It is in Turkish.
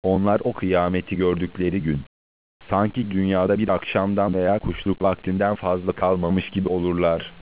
Onlar o kıyameti gördükleri gün, sanki dünyada bir akşamdan veya kuşluk vaktinden fazla kalmamış gibi olurlar.